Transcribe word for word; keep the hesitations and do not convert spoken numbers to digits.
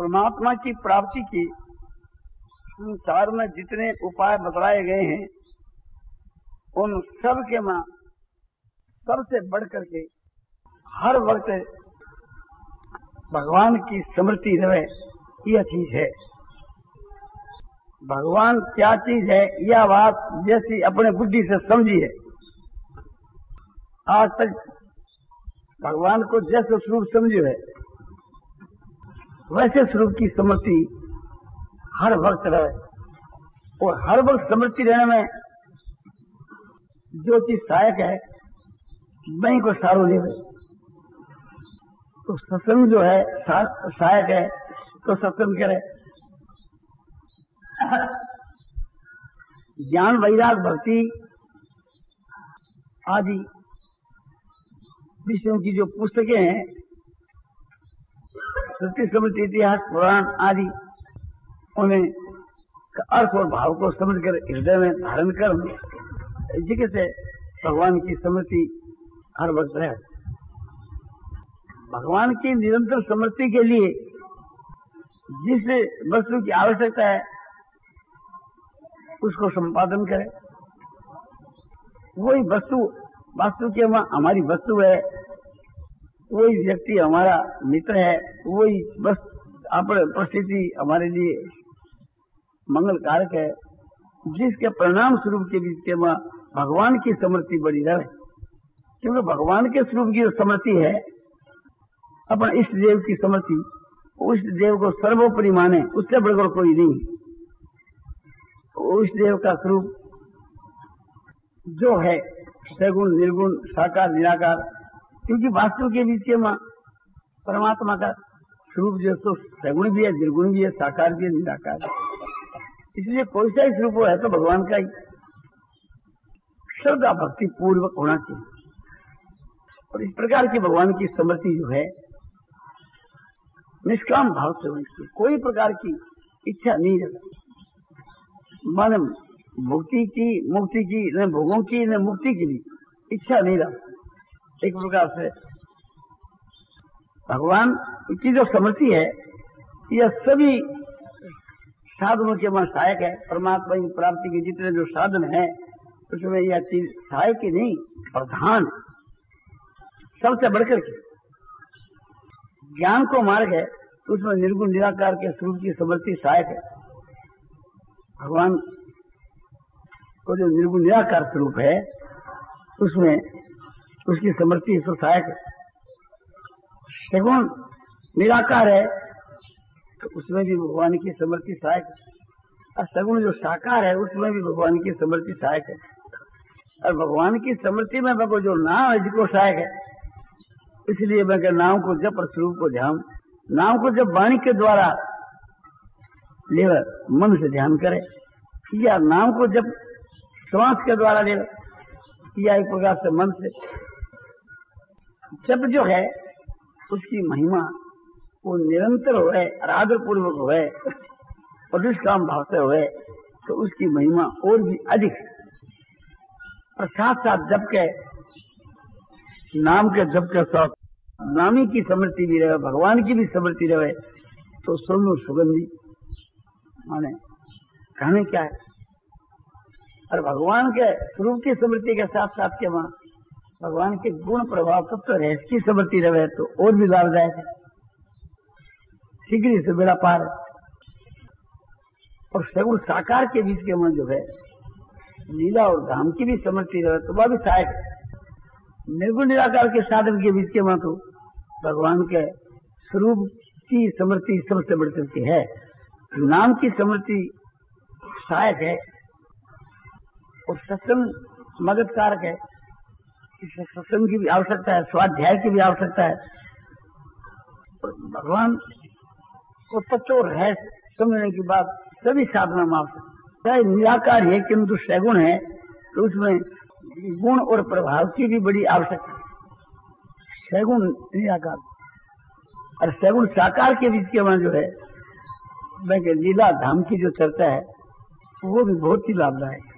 परमात्मा की प्राप्ति की संसार में जितने उपाय बतलाए गए हैं उन सब के मां सबसे बढ़ करके हर वक्त भगवान की स्मृति रहे, यह चीज है। भगवान क्या चीज है यह बात जैसी अपने बुद्धि से समझी है। आज तक भगवान को जैसे स्वरूप समझे है वैसे स्वरूप की स्मृति हर वक्त रहे, और हर वक्त स्मृति रहने में जो चीज सहायक है वही को सारो ले। तो सत्संग जो है सहायक है तो सत्संग करे। ज्ञान वैराग भक्ति आदि विषयों की जो पुस्तकें हैं, श्रुति स्मृति इतिहास पुराण आदि, उन्हें अर्थ और भाव को समझकर हृदय में धारण कर जिससे भगवान की स्मृति हर वक्त रहे। भगवान की निरंतर स्मृति के लिए जिस वस्तु की आवश्यकता है उसको संपादन करे। वही वस्तु वास्तु के हमारी वस्तु है, वही व्यक्ति हमारा मित्र है, वही बस परिस्थिति हमारे लिए मंगल कारक है, जिसके परिणाम स्वरूप के बीच के वहां भगवान की स्मृति बड़ी रहे। क्योंकि भगवान के स्वरूप की स्मृति है अपना इष्ट देव की स्मृति, इष्ट देव को सर्वोपरि माने, उससे बढ़कर कोई नहीं। इष्ट देव का स्वरूप जो है सगुण निर्गुण साकार निराकार, क्योंकि वास्तु के बीच के मां परमात्मा का स्वरूप जो तो सगुण भी है, निर्गुण भी है, साकार भी है, निराकार है। इसलिए कोई सा ही स्वरूप है तो भगवान का ही श्रद्धा भक्ति पूर्वक होना चाहिए। और इस प्रकार की भगवान की स्मृति जो है निष्काम भाव से होनी चाहिए। कोई प्रकार की इच्छा नहीं रखती। मन मुक्ति की मुक्ति की न भोगों की न मुक्ति की भी इच्छा नहीं रखती। एक प्रकार से भगवान की जो स्मृति है यह सभी साधनों के वहां सहायक है। परमात्मा की प्राप्ति के जितने जो साधन है उसमें यह चीज सहायक ही नहीं, प्रधान सबसे बढ़कर के ज्ञान को मार्ग है, तो उसमें निर्गुण निराकार के स्वरूप की स्मृति सहायक है। भगवान को जो निर्गुण निराकार स्वरूप है उसमें उसकी स्मृति इसको सहायक है। सगुण निराकार है तो उसमें भी भगवान की स्मृति सहायक है, और सगुण जो साकार है उसमें भी भगवान की स्मृति सहायक है। और भगवान की स्मृति में भगो जो नाम है जिसको सहायक है, इसलिए मैं कह नाम को जब और स्वरूप को ध्यान, नाम को जब वाणी के द्वारा ले मन से ध्यान करे, या नाम को जब श्वास के द्वारा ले, या एक प्रकार से मन से जब जो है उसकी महिमा वो निरंतर हो, आदर पूर्वक हो और निष्काम भाव से हो, तो उसकी महिमा और भी अधिक। और साथ साथ जब के नाम के जब के साथ नामी की स्मृति भी रहे, भगवान की भी स्मृति रहे, तो सोनो सुगंधी माने कहने क्या है। और भगवान के स्वरूप की स्मृति के साथ साथ के वहां भगवान के गुण प्रभाव तत्व रहस्य की स्मृति रहे तो और भी लाभदायक है, शीघ्र से बेड़ा पार। और सगुण साकार के बीच के वहां जो है लीला और धाम की भी स्मृति रहे तो वह भी सहायक है। निर्गुण निराकार के साधन के बीच के वहां तो भगवान के स्वरूप की स्मृति सबसे बढ़कर के है। नाम की स्मृति सहायक है और सत्संग मदद कारक है। इसमें सत्संग की भी आवश्यकता है, स्वाध्याय की भी आवश्यकता है। और भगवान को तत्व है समझने की बात सभी साधना में आवश्यक है। निराकार है किंतु सगुण है तो उसमें गुण और प्रभाव की भी बड़ी आवश्यकता है। सगुण निराकार और सगुण साकार के बीच के वहां जो है लीला धाम की जो चर्चा है वो भी बहुत ही लाभदायक है।